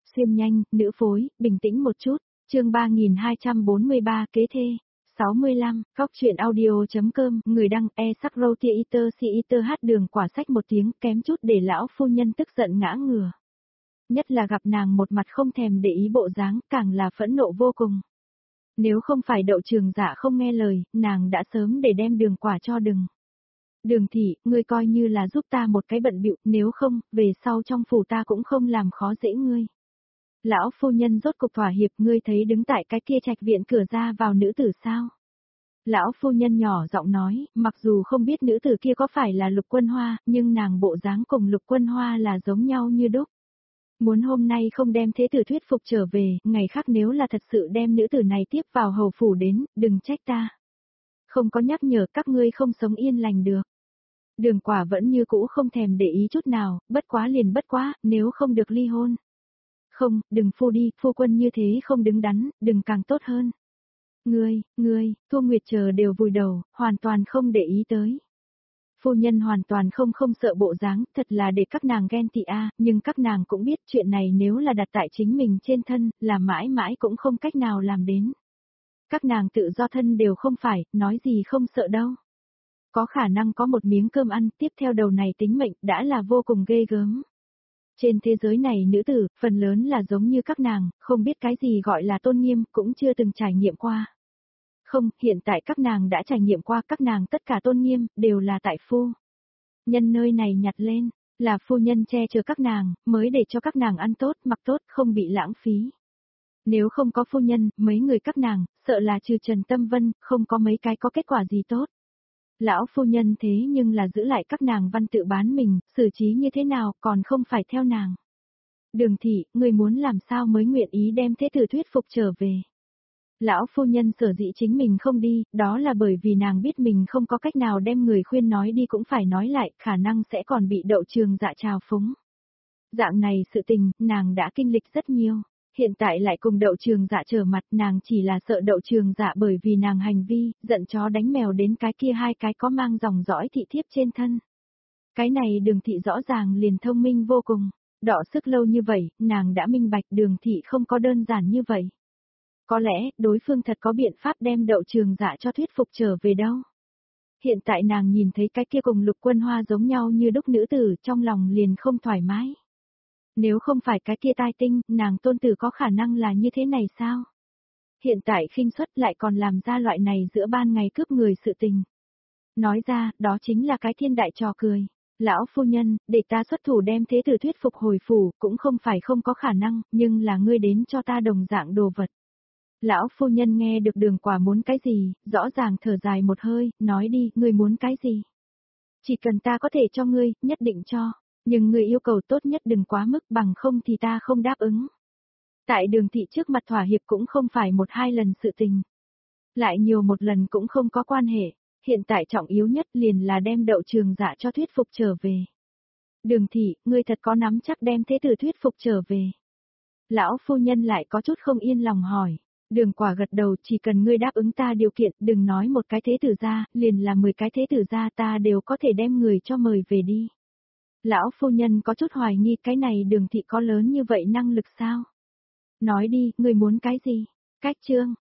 Xuyên nhanh, nữ phối, bình tĩnh một chút, chương 3243 kế thê. 65, Góc truyện audio.com, người đăng sắc roti iter si iter hát đường quả sách một tiếng kém chút để lão phu nhân tức giận ngã ngửa. Nhất là gặp nàng một mặt không thèm để ý bộ dáng, càng là phẫn nộ vô cùng. Nếu không phải Đậu Trường Dạ không nghe lời, nàng đã sớm để đem đường quả cho Đừng. Đường thị, ngươi coi như là giúp ta một cái bận bịu, nếu không, về sau trong phủ ta cũng không làm khó dễ ngươi. Lão phu nhân rốt cục thỏa hiệp, ngươi thấy đứng tại cái kia trạch viện cửa ra vào nữ tử sao? Lão phu nhân nhỏ giọng nói, mặc dù không biết nữ tử kia có phải là Lục Quân Hoa, nhưng nàng bộ dáng cùng Lục Quân Hoa là giống nhau như đúc. Muốn hôm nay không đem thế tử thuyết phục trở về, ngày khác nếu là thật sự đem nữ tử này tiếp vào hầu phủ đến, đừng trách ta. Không có nhắc nhở các ngươi không sống yên lành được. Đường quả vẫn như cũ không thèm để ý chút nào, bất quá liền bất quá, nếu không được ly hôn. Không, đừng phu đi, phu quân như thế không đứng đắn, đừng càng tốt hơn. Ngươi, Thu Nguyệt chờ đều vùi đầu, hoàn toàn không để ý tới. Phu nhân hoàn toàn không sợ bộ dáng, thật là để các nàng ghen tị nhưng các nàng cũng biết chuyện này nếu là đặt tại chính mình trên thân, là mãi mãi cũng không cách nào làm đến. Các nàng tự do thân đều không phải, nói gì không sợ đâu. Có khả năng có một miếng cơm ăn, tiếp theo đầu này tính mệnh đã là vô cùng ghê gớm. Trên thế giới này nữ tử, phần lớn là giống như các nàng, không biết cái gì gọi là tôn nghiêm, cũng chưa từng trải nghiệm qua. Không, hiện tại các nàng đã trải nghiệm qua, các nàng tất cả tôn nghiêm, đều là tại phu nhân nơi này nhặt lên, là phu nhân che chở các nàng, mới để cho các nàng ăn tốt, mặc tốt, không bị lãng phí. Nếu không có phu nhân, mấy người các nàng, sợ là trừ Trần Tâm Vân, không có mấy cái có kết quả gì tốt. Lão phu nhân thế nhưng là giữ lại các nàng văn tự bán mình, xử trí như thế nào, còn không phải theo nàng. Đường thị, người muốn làm sao mới nguyện ý đem thế tử thuyết phục trở về. Lão phu nhân sở dĩ chính mình không đi, đó là bởi vì nàng biết mình không có cách nào đem người khuyên nói đi cũng phải nói lại, khả năng sẽ còn bị Đậu Trường Dạ trào phúng. Dạng này sự tình, nàng đã kinh lịch rất nhiều. Hiện tại lại cùng Đậu Trường Dạ trở mặt, nàng chỉ là sợ Đậu Trường Dạ bởi vì nàng hành vi, giận chó đánh mèo đến cái kia hai cái có mang dòng dõi thị thiếp trên thân. Cái này Đường thị rõ ràng liền thông minh vô cùng, đọ sức lâu như vậy, nàng đã minh bạch Đường thị không có đơn giản như vậy. Có lẽ, đối phương thật có biện pháp đem Đậu Trường Dạ cho thuyết phục trở về đâu. Hiện tại nàng nhìn thấy cái kia cùng Lục Quân Hoa giống nhau như đúc nữ tử, trong lòng liền không thoải mái. Nếu không phải cái kia tai tinh, nàng tôn tử có khả năng là như thế này sao? Hiện tại khinh suất lại còn làm ra loại này giữa ban ngày cướp người sự tình. Nói ra, đó chính là cái thiên đại trò cười. Lão phu nhân, để ta xuất thủ đem thế tử thuyết phục hồi phủ, cũng không phải không có khả năng, nhưng là ngươi đến cho ta đồng dạng đồ vật. Lão phu nhân nghe được Đường quả muốn cái gì, rõ ràng thở dài một hơi, nói đi, ngươi muốn cái gì? Chỉ cần ta có thể cho ngươi, nhất định cho. Nhưng người yêu cầu tốt nhất đừng quá mức, bằng không thì ta không đáp ứng. Tại Đường thị trước mặt thỏa hiệp cũng không phải một hai lần sự tình. Lại nhiều một lần cũng không có quan hệ, hiện tại trọng yếu nhất liền là đem Đậu Trường Dạ cho thuyết phục trở về. Đường thị, ngươi thật có nắm chắc đem thế tử thuyết phục trở về. Lão phu nhân lại có chút không yên lòng hỏi. Đường quả gật đầu, chỉ cần ngươi đáp ứng ta điều kiện, đừng nói một cái thế tử ra, liền là 10 cái thế tử ra ta đều có thể đem người cho mời về đi. Lão phu nhân có chút hoài nghi cái này Đường thị có lớn như vậy năng lực sao? Nói đi, ngươi muốn cái gì? Cách chương,